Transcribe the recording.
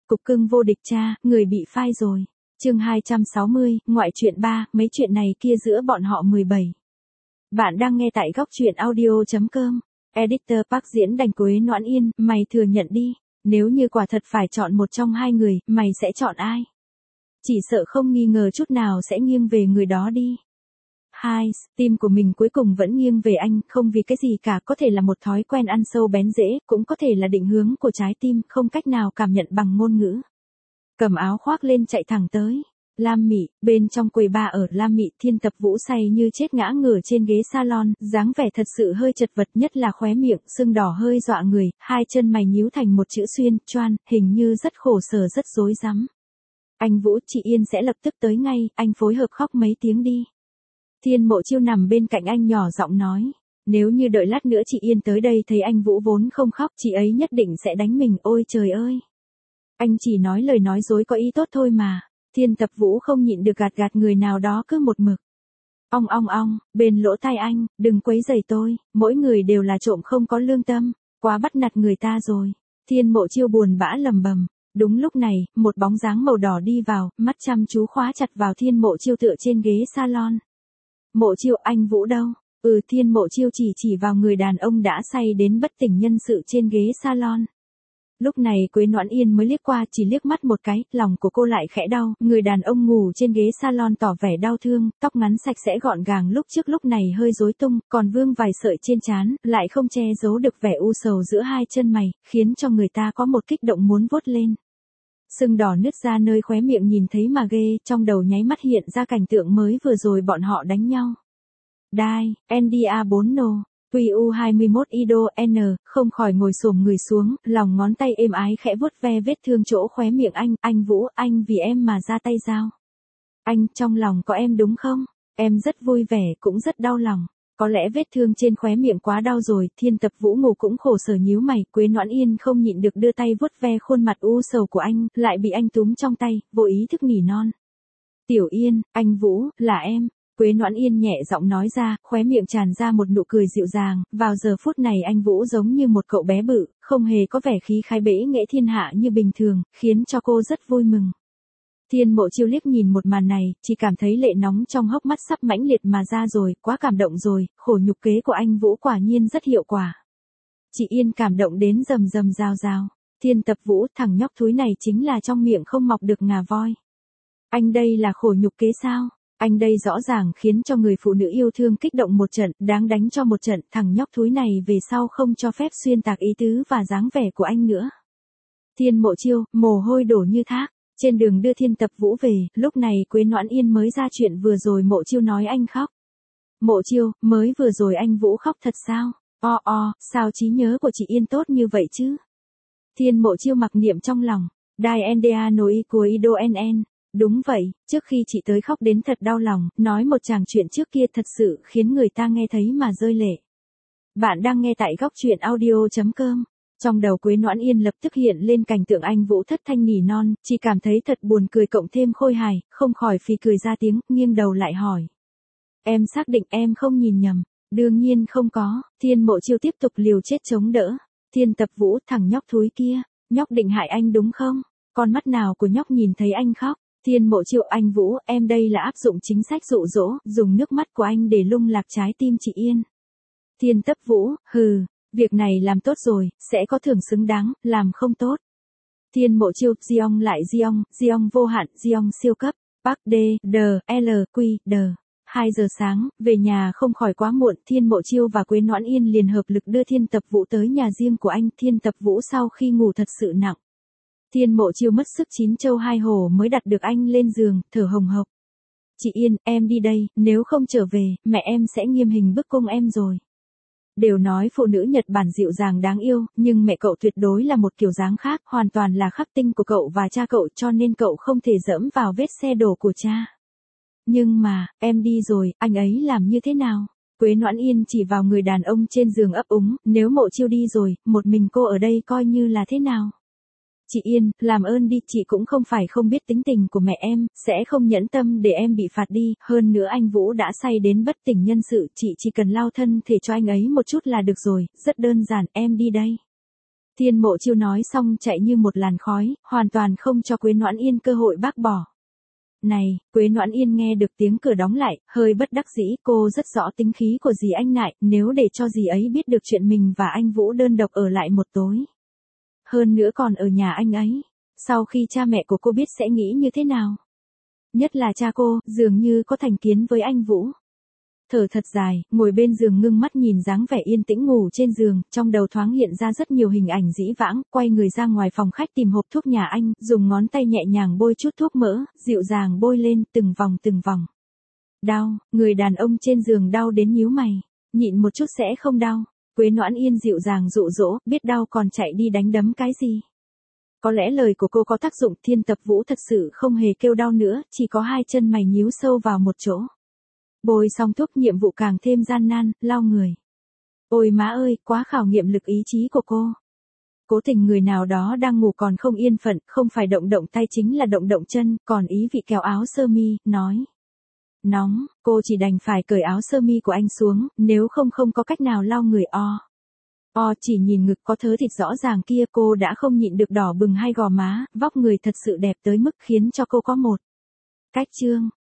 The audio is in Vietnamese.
cục cưng vô địch cha, người bị phai rồi. Chương 260, ngoại truyện 3, mấy chuyện này kia giữa bọn họ 17. Bạn đang nghe tại góc truyện audio.com. Editor Park diễn đành Quế Noãn Yên, mày thừa nhận đi, nếu như quả thật phải chọn một trong hai người, mày sẽ chọn ai? Chỉ sợ không nghi ngờ chút nào sẽ nghiêng về người đó đi. Tim của mình cuối cùng vẫn nghiêng về anh, không vì cái gì cả, có thể là một thói quen ăn sâu bén rễ, cũng có thể là định hướng của trái tim, không cách nào cảm nhận bằng ngôn ngữ. Cầm áo khoác lên chạy thẳng tới Lam Mị, bên trong quầy bar ở Lam Mị, Thiên Tập Vũ say như chết ngã ngửa trên ghế salon, dáng vẻ thật sự hơi chật vật, nhất là khóe miệng sưng đỏ hơi dọa người, hai chân mày nhíu thành một chữ xuyên, choan, hình như rất khổ sở rất rối rắm. Anh Vũ, chị Yên sẽ lập tức tới ngay, anh phối hợp khóc mấy tiếng đi. Thiên Mộ Chiêu nằm bên cạnh anh nhỏ giọng nói, nếu như đợi lát nữa chị Yên tới đây thấy anh Vũ vốn không khóc, chị ấy nhất định sẽ đánh mình, ôi trời ơi. Anh chỉ nói lời nói dối có ý tốt thôi mà. Thiên Tập Vũ không nhịn được gạt người nào đó cứ một mực. Ong, bên lỗ tai anh, đừng quấy rầy tôi, mỗi người đều là trộm không có lương tâm, quá bắt nạt người ta rồi. Thiên Mộ Chiêu buồn bã lầm bầm. Đúng lúc này, một bóng dáng màu đỏ đi vào, mắt chăm chú khóa chặt vào Thiên Mộ Chiêu tựa trên ghế salon. Mộ Chiêu, anh Vũ đâu? Thiên Mộ Chiêu chỉ vào người đàn ông đã say đến bất tỉnh nhân sự trên ghế salon. Lúc này Quế Noãn Yên mới liếc qua, chỉ liếc mắt một cái, lòng của cô lại khẽ đau, người đàn ông ngủ trên ghế salon tỏ vẻ đau thương, tóc ngắn sạch sẽ gọn gàng lúc trước lúc này hơi rối tung, còn vương vài sợi trên trán, lại không che giấu được vẻ u sầu giữa hai chân mày, khiến cho người ta có một kích động muốn vuốt lên. Sưng đỏ nứt ra nơi khóe miệng nhìn thấy mà ghê, trong đầu nháy mắt hiện ra cảnh tượng mới vừa rồi bọn họ đánh nhau. Đai, NDA4 nô. QU21 IDO N, không khỏi ngồi xổm người xuống, lòng ngón tay êm ái khẽ vuốt ve vết thương chỗ khóe miệng anh Vũ, anh vì em mà ra tay giao. Anh, trong lòng có em đúng không? Em rất vui vẻ, cũng rất đau lòng. Có lẽ vết thương trên khóe miệng quá đau rồi, Thiên Tập Vũ ngủ cũng khổ sở nhíu mày, Quế Noãn Yên không nhịn được đưa tay vuốt ve khuôn mặt u sầu của anh, lại bị anh túm trong tay, vô ý thức nỉ non. Tiểu Yên, anh Vũ, là em. Quế Noãn Yên nhẹ giọng nói ra, khóe miệng tràn ra một nụ cười dịu dàng, vào giờ phút này anh Vũ giống như một cậu bé bự, không hề có vẻ khí khái bẽ nghệ thiên hạ như bình thường, khiến cho cô rất vui mừng. Thiên Mộ Chiêu liếc nhìn một màn này, chỉ cảm thấy lệ nóng trong hốc mắt sắp mãnh liệt mà ra rồi, quá cảm động rồi, khổ nhục kế của anh Vũ quả nhiên rất hiệu quả. Chị Yên cảm động đến rầm rầm rào rào. Thiên Tập Vũ, thằng nhóc thúi này chính là trong miệng không mọc được ngà voi. Anh đây là khổ nhục kế sao? Anh đây rõ ràng khiến cho người phụ nữ yêu thương kích động một trận, đáng đánh cho một trận, thằng nhóc thúi này về sau không cho phép xuyên tạc ý tứ và dáng vẻ của anh nữa. Thiên Mộ Chiêu, mồ hôi đổ như thác, trên đường đưa Thiên Tập Vũ về, lúc này Quế Noãn Yên mới ra chuyện vừa rồi Mộ Chiêu nói anh khóc. Mộ Chiêu, mới vừa rồi anh Vũ khóc thật sao? Sao trí nhớ của chị Yên tốt như vậy chứ? Thiên Mộ Chiêu mặc niệm trong lòng, Đai NDA nối của Ido NN. Đúng vậy, trước khi chị tới khóc đến thật đau lòng, nói một chàng chuyện trước kia thật sự khiến người ta nghe thấy mà rơi lệ. Bạn đang nghe tại góc truyện audio.com. Trong đầu Quế Noãn Yên lập tức hiện lên cảnh tượng anh Vũ thất thanh nỉ non, chỉ cảm thấy thật buồn cười cộng thêm khôi hài, không khỏi phì cười ra tiếng, nghiêng đầu lại hỏi. Em xác định em không nhìn nhầm. Đương nhiên không có, Thiên Mộ Chiêu tiếp tục liều chết chống đỡ. Thiên Tập Vũ, thằng nhóc thúi kia, nhóc định hại anh đúng không? Con mắt nào của nhóc nhìn thấy anh khóc? Thiên Mộ Chiêu, anh Vũ, em đây là áp dụng chính sách dụ dỗ, dùng nước mắt của anh để lung lạc trái tim chị Yên. Thiên Tập Vũ, việc này làm tốt rồi, sẽ có thưởng xứng đáng, làm không tốt. Thiên Mộ Chiêu, Giong lại Giong vô hạn, Giong siêu cấp, Park D, L, Q, D. 2 giờ sáng, về nhà không khỏi quá muộn, Thiên Mộ Chiêu và Quế Noãn Yên liền hợp lực đưa Thiên Tập Vũ tới nhà riêng của anh. Thiên Tập Vũ sau khi ngủ thật sự nặng. Thiên Mộ Chiêu mất sức 9 châu 2 hổ mới đặt được anh lên giường, thở hồng hộc. Chị Yên, em đi đây, nếu không trở về, mẹ em sẽ nghiêm hình bức cung em rồi. Đều nói phụ nữ Nhật Bản dịu dàng đáng yêu, nhưng mẹ cậu tuyệt đối là một kiểu dáng khác, hoàn toàn là khắc tinh của cậu và cha cậu, cho nên cậu không thể dẫm vào vết xe đổ của cha. Nhưng mà, em đi rồi, anh ấy làm như thế nào? Quế Noãn Yên chỉ vào người đàn ông trên giường ấp úng, nếu Mộ Chiêu đi rồi, một mình cô ở đây coi như là thế nào? Chị Yên, làm ơn đi, chị cũng không phải không biết tính tình của mẹ em, sẽ không nhẫn tâm để em bị phạt đi, hơn nữa anh Vũ đã say đến bất tỉnh nhân sự, chị chỉ cần lau thân thể cho anh ấy một chút là được rồi, rất đơn giản, em đi đây. Thiên Mộ Chiêu nói xong chạy như một làn khói, hoàn toàn không cho Quế Noãn Yên cơ hội bác bỏ. Này, Quế Noãn Yên nghe được tiếng cửa đóng lại, hơi bất đắc dĩ, cô rất rõ tính khí của dì anh Nại, nếu để cho dì ấy biết được chuyện mình và anh Vũ đơn độc ở lại một tối. Hơn nữa còn ở nhà anh ấy, sau khi cha mẹ của cô biết sẽ nghĩ như thế nào? Nhất là cha cô, dường như có thành kiến với anh Vũ. Thở thật dài, ngồi bên giường ngưng mắt nhìn dáng vẻ yên tĩnh ngủ trên giường, trong đầu thoáng hiện ra rất nhiều hình ảnh dĩ vãng, quay người ra ngoài phòng khách tìm hộp thuốc nhà anh, dùng ngón tay nhẹ nhàng bôi chút thuốc mỡ, dịu dàng bôi lên, từng vòng từng vòng. Đau, người đàn ông trên giường đau đến nhíu mày, nhịn một chút sẽ không đau. Quế Noãn Yên dịu dàng dụ dỗ, biết đau còn chạy đi đánh đấm cái gì. Có lẽ lời của cô có tác dụng, Thiên Tập Vũ thật sự không hề kêu đau nữa, chỉ có hai chân mày nhíu sâu vào một chỗ. Bôi xong thuốc nhiệm vụ càng thêm gian nan, lau người. Ôi má ơi, quá khảo nghiệm lực ý chí của cô. Cố tình người nào đó đang ngủ còn không yên phận, không phải động động tay chính là động động chân, còn ý vị kéo áo sơ mi, nói. Nóng, cô chỉ đành phải cởi áo sơ mi của anh xuống, nếu không có cách nào lau người chỉ nhìn ngực có thớ thịt rõ ràng kia cô đã không nhịn được đỏ bừng hai gò má, vóc người thật sự đẹp tới mức khiến cho cô có một cách trương.